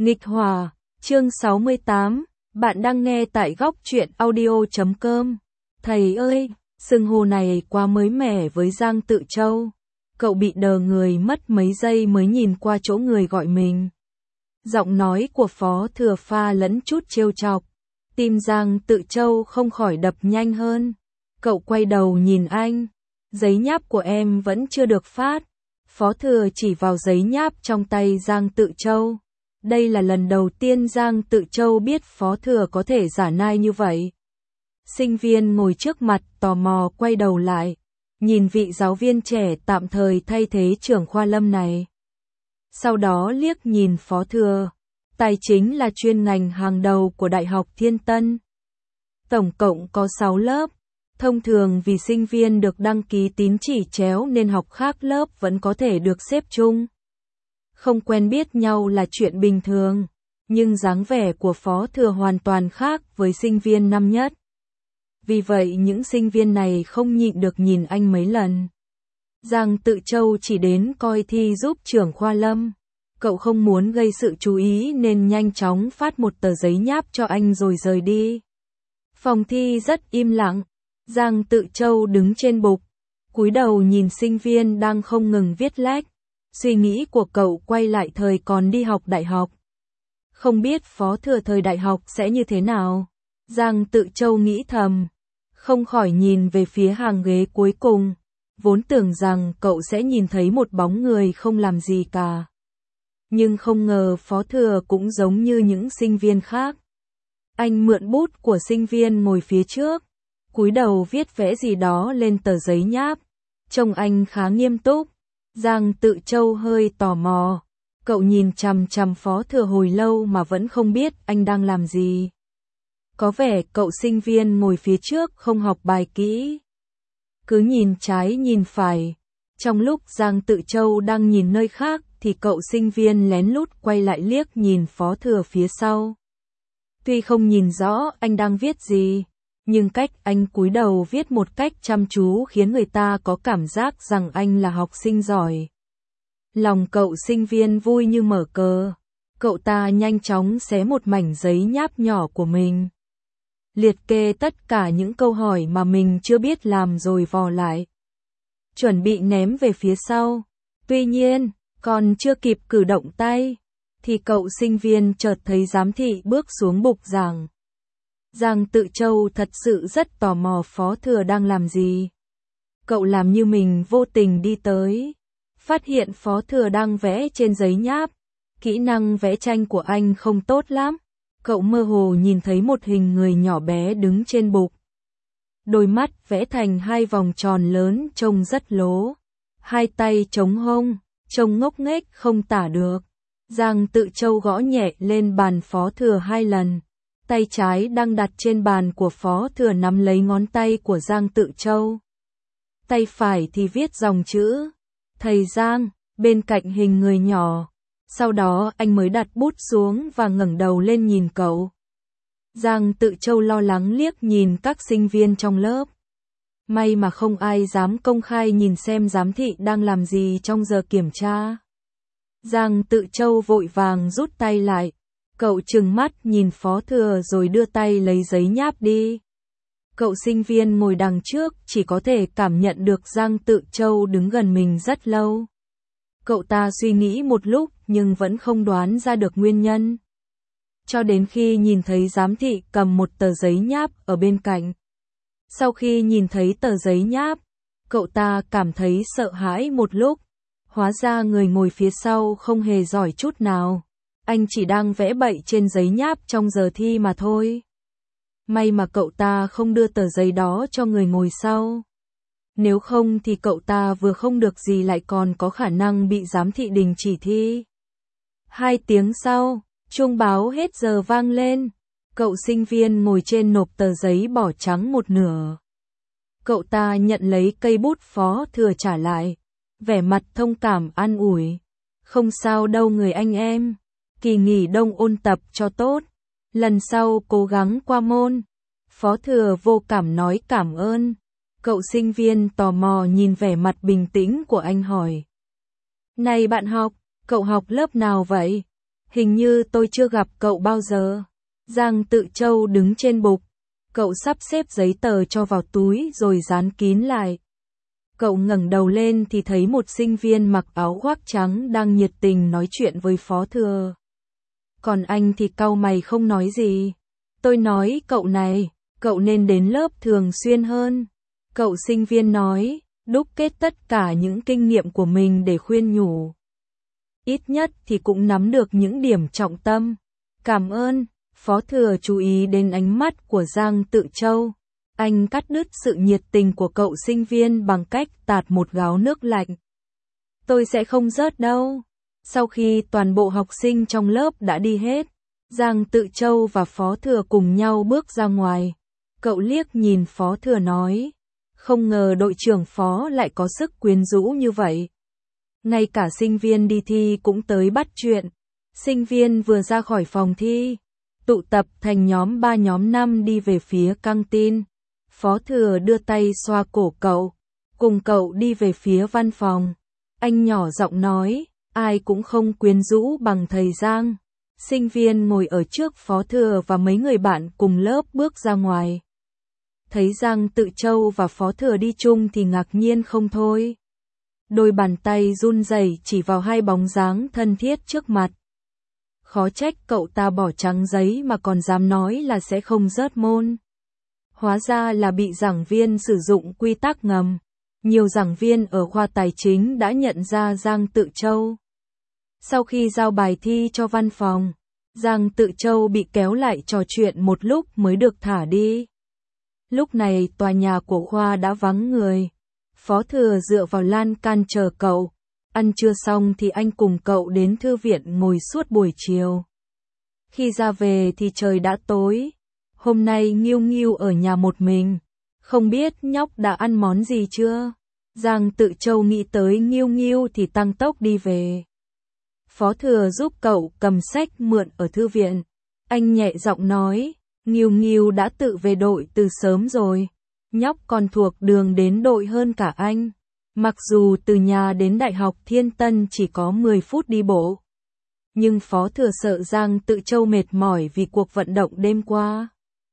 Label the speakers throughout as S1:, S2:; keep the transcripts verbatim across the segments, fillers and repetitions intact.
S1: Nghịch Hòa, chương sáu mươi tám, bạn đang nghe tại góc truyện audio chấm com. Thầy ơi, xưng hô này quá mới mẻ với Giang Tự Châu. Cậu bị đờ người mất mấy giây mới nhìn qua chỗ người gọi mình. Giọng nói của Phó Thừa pha lẫn chút trêu chọc. Tim Giang Tự Châu không khỏi đập nhanh hơn. Cậu quay đầu nhìn anh. Giấy nháp của em vẫn chưa được phát. Phó Thừa chỉ vào giấy nháp trong tay Giang Tự Châu. Đây là lần đầu tiên Giang Tự Châu biết Phó Thừa có thể giả nai như vậy. Sinh viên ngồi trước mặt tò mò quay đầu lại, nhìn vị giáo viên trẻ tạm thời thay thế trưởng khoa Lâm này. Sau đó liếc nhìn Phó Thừa, tài chính là chuyên ngành hàng đầu của Đại học Thiên Tân. Tổng cộng có sáu lớp, thông thường vì sinh viên được đăng ký tín chỉ chéo nên học khác lớp vẫn có thể được xếp chung. Không quen biết nhau là chuyện bình thường, nhưng dáng vẻ của Phó Thừa hoàn toàn khác với sinh viên năm nhất. Vì vậy những sinh viên này không nhịn được nhìn anh mấy lần. Giang Tự Châu chỉ đến coi thi giúp trưởng khoa Lâm. Cậu không muốn gây sự chú ý nên nhanh chóng phát một tờ giấy nháp cho anh rồi rời đi. Phòng thi rất im lặng. Giang Tự Châu đứng trên bục, cúi đầu nhìn sinh viên đang không ngừng viết lách. Suy nghĩ của cậu quay lại thời còn đi học đại học. Không biết Phó Thừa thời đại học sẽ như thế nào? Giang Tự Châu nghĩ thầm, không khỏi nhìn về phía hàng ghế cuối cùng. Vốn tưởng rằng cậu sẽ nhìn thấy một bóng người không làm gì cả. Nhưng không ngờ Phó Thừa cũng giống như những sinh viên khác. Anh mượn bút của sinh viên ngồi phía trước, cúi đầu viết vẽ gì đó lên tờ giấy nháp. Trông anh khá nghiêm túc. Giang Tự Châu hơi tò mò. Cậu nhìn chằm chằm Phó Thừa hồi lâu mà vẫn không biết anh đang làm gì. Có vẻ cậu sinh viên ngồi phía trước không học bài kỹ. Cứ nhìn trái nhìn phải. Trong lúc Giang Tự Châu đang nhìn nơi khác thì cậu sinh viên lén lút quay lại liếc nhìn Phó Thừa phía sau. Tuy không nhìn rõ anh đang viết gì, nhưng cách anh cúi đầu viết một cách chăm chú khiến người ta có cảm giác rằng anh là học sinh giỏi. Lòng cậu sinh viên vui như mở cờ. Cậu ta nhanh chóng xé một mảnh giấy nháp nhỏ của mình, liệt kê tất cả những câu hỏi mà mình chưa biết làm rồi vò lại, chuẩn bị ném về phía sau. Tuy nhiên, còn chưa kịp cử động tay, thì cậu sinh viên chợt thấy giám thị bước xuống bục giảng. Giang Tự Châu thật sự rất tò mò Phó Thừa đang làm gì. Cậu làm như mình vô tình đi tới, phát hiện Phó Thừa đang vẽ trên giấy nháp. Kỹ năng vẽ tranh của anh không tốt lắm. Cậu mơ hồ nhìn thấy một hình người nhỏ bé đứng trên bục. Đôi mắt vẽ thành hai vòng tròn lớn trông rất lố. Hai tay chống hông, trông ngốc nghếch không tả được. Giang Tự Châu gõ nhẹ lên bàn Phó Thừa hai lần. Tay trái đang đặt trên bàn của Phó Thừa nắm lấy ngón tay của Giang Tự Châu. Tay phải thì viết dòng chữ Thầy Giang bên cạnh hình người nhỏ. Sau đó anh mới đặt bút xuống và ngẩng đầu lên nhìn cậu. Giang Tự Châu lo lắng liếc nhìn các sinh viên trong lớp. May mà không ai dám công khai nhìn xem giám thị đang làm gì trong giờ kiểm tra. Giang Tự Châu vội vàng rút tay lại. Cậu trừng mắt nhìn Phó Thừa rồi đưa tay lấy giấy nháp đi. Cậu sinh viên ngồi đằng trước chỉ có thể cảm nhận được Giang Tự Châu đứng gần mình rất lâu. Cậu ta suy nghĩ một lúc nhưng vẫn không đoán ra được nguyên nhân. Cho đến khi nhìn thấy giám thị cầm một tờ giấy nháp ở bên cạnh. Sau khi nhìn thấy tờ giấy nháp, cậu ta cảm thấy sợ hãi một lúc. Hóa ra người ngồi phía sau không hề giỏi chút nào. Anh chỉ đang vẽ bậy trên giấy nháp trong giờ thi mà thôi. May mà cậu ta không đưa tờ giấy đó cho người ngồi sau. Nếu không thì cậu ta vừa không được gì lại còn có khả năng bị giám thị đình chỉ thi. Hai tiếng sau, chuông báo hết giờ vang lên. Cậu sinh viên ngồi trên nộp tờ giấy bỏ trắng một nửa. Cậu ta nhận lấy cây bút Phó Thừa trả lại. Vẻ mặt thông cảm an ủi. Không sao đâu người anh em. Kỳ nghỉ đông ôn tập cho tốt. Lần sau cố gắng qua môn. Phó Thừa vô cảm nói cảm ơn. Cậu sinh viên tò mò nhìn vẻ mặt bình tĩnh của anh hỏi. Này bạn học, cậu học lớp nào vậy? Hình như tôi chưa gặp cậu bao giờ. Giang Tự Châu đứng trên bục. Cậu sắp xếp giấy tờ cho vào túi rồi dán kín lại. Cậu ngẩng đầu lên thì thấy một sinh viên mặc áo khoác trắng đang nhiệt tình nói chuyện với phó thừa. Còn anh thì cau mày không nói gì. Tôi nói cậu này, cậu nên đến lớp thường xuyên hơn. Cậu sinh viên nói, đúc kết tất cả những kinh nghiệm của mình để khuyên nhủ. Ít nhất thì cũng nắm được những điểm trọng tâm. Cảm ơn, phó thừa chú ý đến ánh mắt của Giang Tự Châu. Anh cắt đứt sự nhiệt tình của cậu sinh viên bằng cách tạt một gáo nước lạnh. Tôi sẽ không rớt đâu. Sau khi toàn bộ học sinh trong lớp đã đi hết, Giang Tự Châu và phó thừa cùng nhau bước ra ngoài. Cậu liếc nhìn phó thừa nói, không ngờ đội trưởng phó lại có sức quyến rũ như vậy. Ngay cả sinh viên đi thi cũng tới bắt chuyện. Sinh viên vừa ra khỏi phòng thi, tụ tập thành nhóm ba nhóm năm đi về phía căng tin. Phó thừa đưa tay xoa cổ cậu, cùng cậu đi về phía văn phòng. Anh nhỏ giọng nói, ai cũng không quyến rũ bằng thầy Giang. Sinh viên ngồi ở trước phó thừa và mấy người bạn cùng lớp bước ra ngoài. Thấy Giang Tự Châu và phó thừa đi chung thì ngạc nhiên không thôi. Đôi bàn tay run rẩy chỉ vào hai bóng dáng thân thiết trước mặt. Khó trách cậu ta bỏ trắng giấy mà còn dám nói là sẽ không rớt môn. Hóa ra là bị giảng viên sử dụng quy tắc ngầm. Nhiều giảng viên ở khoa tài chính đã nhận ra Giang Tự Châu. Sau khi giao bài thi cho văn phòng, Giang Tự Châu bị kéo lại trò chuyện một lúc mới được thả đi. Lúc này tòa nhà của khoa đã vắng người. Phó thừa dựa vào lan can chờ cậu. Ăn trưa xong thì anh cùng cậu đến thư viện ngồi suốt buổi chiều. Khi ra về thì trời đã tối. Hôm nay Nghiêu Nghiêu ở nhà một mình. Không biết nhóc đã ăn món gì chưa? Giang Tự Châu nghĩ tới Nghiêu Nghiêu thì tăng tốc đi về. Phó thừa giúp cậu cầm sách mượn ở thư viện. Anh nhẹ giọng nói, Nghiêu Nghiêu đã tự về đội từ sớm rồi. Nhóc còn thuộc đường đến đội hơn cả anh. Mặc dù từ nhà đến Đại học Thiên Tân chỉ có mười phút đi bộ. Nhưng phó thừa sợ Giang Tự Châu mệt mỏi vì cuộc vận động đêm qua.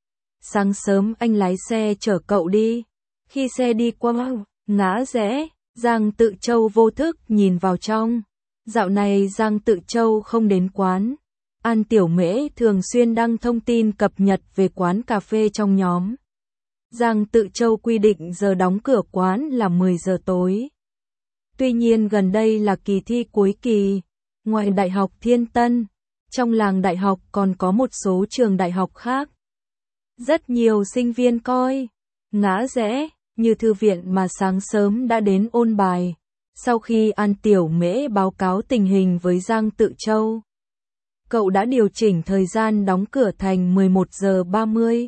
S1: Sáng sớm anh lái xe chở cậu đi. Khi xe đi qua ngã rẽ, Giang Tự Châu vô thức nhìn vào trong. Dạo này Giang Tự Châu không đến quán. An Tiểu Mễ thường xuyên đăng thông tin cập nhật về quán cà phê trong nhóm. Giang Tự Châu quy định giờ đóng cửa quán là mười giờ tối. Tuy nhiên gần đây là kỳ thi cuối kỳ. Ngoài Đại học Thiên Tân, trong làng đại học còn có một số trường đại học khác. Rất nhiều sinh viên coi ngã rẽ như thư viện mà sáng sớm đã đến ôn bài. Sau khi An Tiểu Mễ báo cáo tình hình với Giang Tự Châu, cậu đã điều chỉnh thời gian đóng cửa thành mười một giờ ba mươi.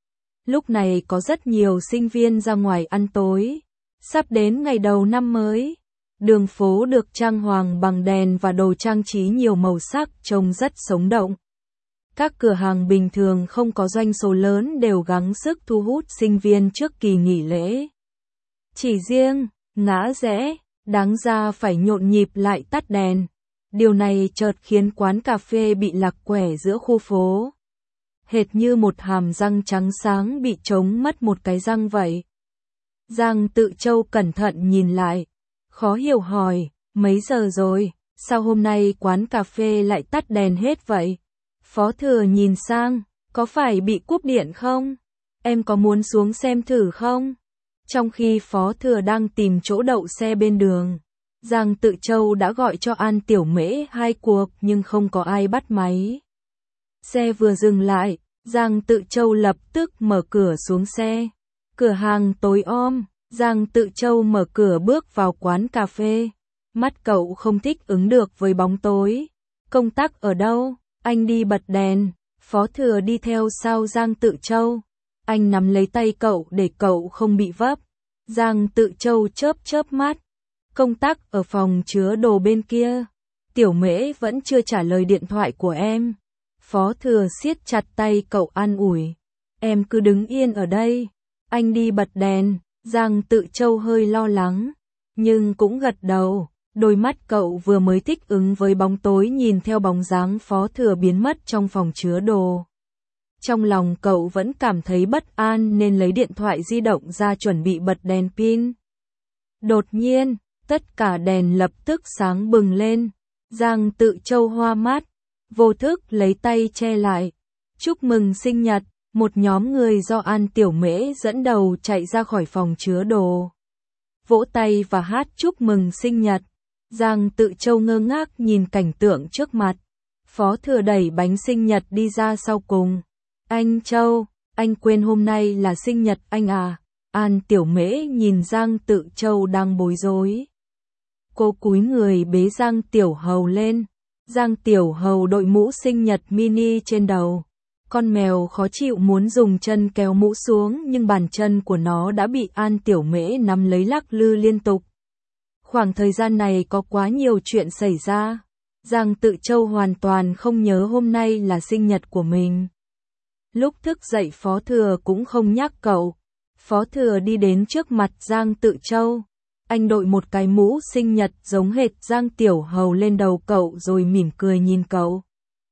S1: Lúc này có rất nhiều sinh viên ra ngoài ăn tối. Sắp đến ngày đầu năm mới, đường phố được trang hoàng bằng đèn và đồ trang trí nhiều màu sắc trông rất sống động. Các cửa hàng bình thường không có doanh số lớn đều gắng sức thu hút sinh viên trước kỳ nghỉ lễ. Chỉ riêng ngã rẽ, đáng ra phải nhộn nhịp lại tắt đèn. Điều này chợt khiến quán cà phê bị lạc quẻ giữa khu phố. Hệt như một hàm răng trắng sáng bị trống mất một cái răng vậy. Giang Tự Châu cẩn thận nhìn lại, khó hiểu hỏi, mấy giờ rồi, sao hôm nay quán cà phê lại tắt đèn hết vậy? Phó thừa nhìn sang, có phải bị cúp điện không? Em có muốn xuống xem thử không? Trong khi phó thừa đang tìm chỗ đậu xe bên đường, Giang Tự Châu đã gọi cho An Tiểu Mễ hai cuộc nhưng không có ai bắt máy. Xe vừa dừng lại, Giang Tự Châu lập tức mở cửa xuống xe. Cửa hàng tối om, Giang Tự Châu mở cửa bước vào quán cà phê. Mắt cậu không thích ứng được với bóng tối. Công tắc ở đâu? Anh đi bật đèn. Phó thừa đi theo sau Giang Tự Châu. Anh nắm lấy tay cậu để cậu không bị vấp. Giang Tự Châu chớp chớp mắt. Công tắc ở phòng chứa đồ bên kia. Tiểu Mễ vẫn chưa trả lời điện thoại của em. Phó thừa siết chặt tay cậu an ủi. Em cứ đứng yên ở đây. Anh đi bật đèn. Giang Tự Châu hơi lo lắng, nhưng cũng gật đầu. Đôi mắt cậu vừa mới thích ứng với bóng tối nhìn theo bóng dáng Phó Thừa biến mất trong phòng chứa đồ. Trong lòng cậu vẫn cảm thấy bất an nên lấy điện thoại di động ra chuẩn bị bật đèn pin. Đột nhiên, tất cả đèn lập tức sáng bừng lên. Giang Tự Châu hoa mắt, vô thức lấy tay che lại. Chúc mừng sinh nhật, một nhóm người do An Tiểu Mễ dẫn đầu chạy ra khỏi phòng chứa đồ. Vỗ tay và hát chúc mừng sinh nhật. Giang Tự Châu ngơ ngác nhìn cảnh tượng trước mặt. Phó Thừa đẩy bánh sinh nhật đi ra sau cùng. Anh Châu, anh quên hôm nay là sinh nhật anh à? An Tiểu Mễ nhìn Giang Tự Châu đang bối rối. Cô cúi người bế Giang Tiểu Hầu lên. Giang Tiểu Hầu đội mũ sinh nhật mini trên đầu. Con mèo khó chịu muốn dùng chân kéo mũ xuống nhưng bàn chân của nó đã bị An Tiểu Mễ nắm lấy lắc lư liên tục. Khoảng thời gian này có quá nhiều chuyện xảy ra. Giang Tự Châu hoàn toàn không nhớ hôm nay là sinh nhật của mình. Lúc thức dậy Phó Thừa cũng không nhắc cậu. Phó Thừa đi đến trước mặt Giang Tự Châu. Anh đội một cái mũ sinh nhật giống hệt Giang Tiểu Hầu lên đầu cậu rồi mỉm cười nhìn cậu.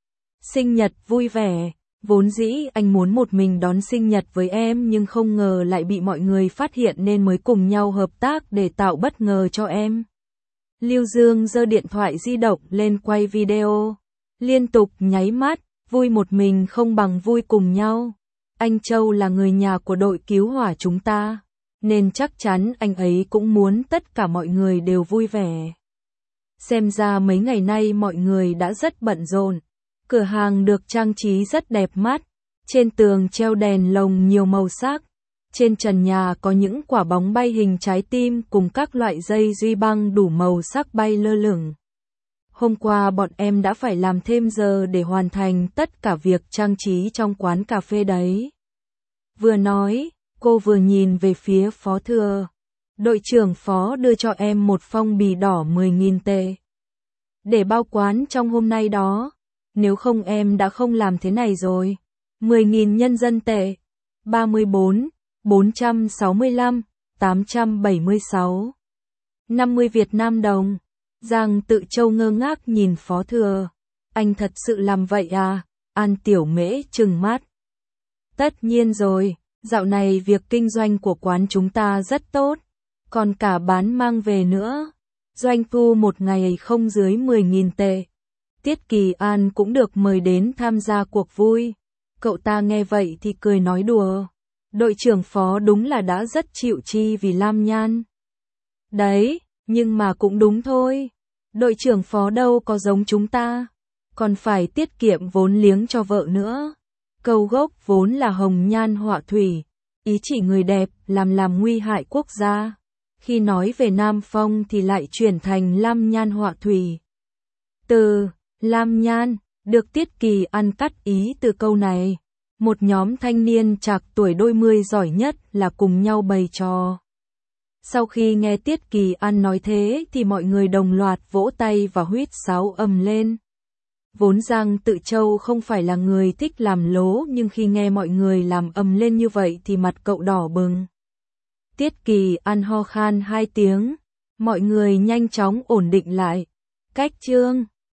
S1: Sinh nhật vui vẻ, vốn dĩ anh muốn một mình đón sinh nhật với em nhưng không ngờ lại bị mọi người phát hiện nên mới cùng nhau hợp tác để tạo bất ngờ cho em. Lưu Dương giơ điện thoại di động lên quay video, liên tục nháy mắt, vui một mình không bằng vui cùng nhau. Anh Châu là người nhà của đội cứu hỏa chúng ta, nên chắc chắn anh ấy cũng muốn tất cả mọi người đều vui vẻ. Xem ra mấy ngày nay mọi người đã rất bận rộn. Cửa hàng được trang trí rất đẹp mắt, trên tường treo đèn lồng nhiều màu sắc, trên trần nhà có những quả bóng bay hình trái tim cùng các loại dây duy băng đủ màu sắc bay lơ lửng. Hôm qua bọn em đã phải làm thêm giờ để hoàn thành tất cả việc trang trí trong quán cà phê đấy. Vừa nói, cô vừa nhìn về phía Phó Thừa. Đội trưởng Phó đưa cho em một phong bì đỏ mười nghìn tệ. Để bao quán trong hôm nay đó. Nếu không em đã không làm thế này rồi. mười nghìn nhân dân tệ. ba mươi bốn, bốn trăm sáu mươi lăm, tám trăm bảy mươi sáu. năm mươi Việt Nam đồng. Giang Tự Châu ngơ ngác nhìn Phó Thừa. Anh thật sự làm vậy à? An Tiểu Mễ trừng mắt. Tất nhiên rồi, dạo này việc kinh doanh của quán chúng ta rất tốt. Còn cả bán mang về nữa. Doanh thu một ngày không dưới mười nghìn tệ. Tiết Kỳ An cũng được mời đến tham gia cuộc vui. Cậu ta nghe vậy thì cười nói đùa. Đội trưởng Phó đúng là đã rất chịu chi vì Lam Nhan. Đấy, nhưng mà cũng đúng thôi. Đội trưởng Phó đâu có giống chúng ta. Còn phải tiết kiệm vốn liếng cho vợ nữa. Câu gốc vốn là hồng nhan họa thủy. Ý chỉ người đẹp làm làm nguy hại quốc gia. Khi nói về Nam Phong thì lại chuyển thành Lam Nhan họa thủy. Từ Lam Nhan, được Tiết Kỳ An cắt ý từ câu này. Một nhóm thanh niên trạc tuổi đôi mươi giỏi nhất là cùng nhau bày trò. Sau khi nghe Tiết Kỳ An nói thế thì mọi người đồng loạt vỗ tay và huýt sáo ầm lên. Vốn Giang Tự Châu không phải là người thích làm lố nhưng khi nghe mọi người làm ầm lên như vậy thì mặt cậu đỏ bừng. Tiết Kỳ An ho khan hai tiếng. Mọi người nhanh chóng ổn định lại. Cách chương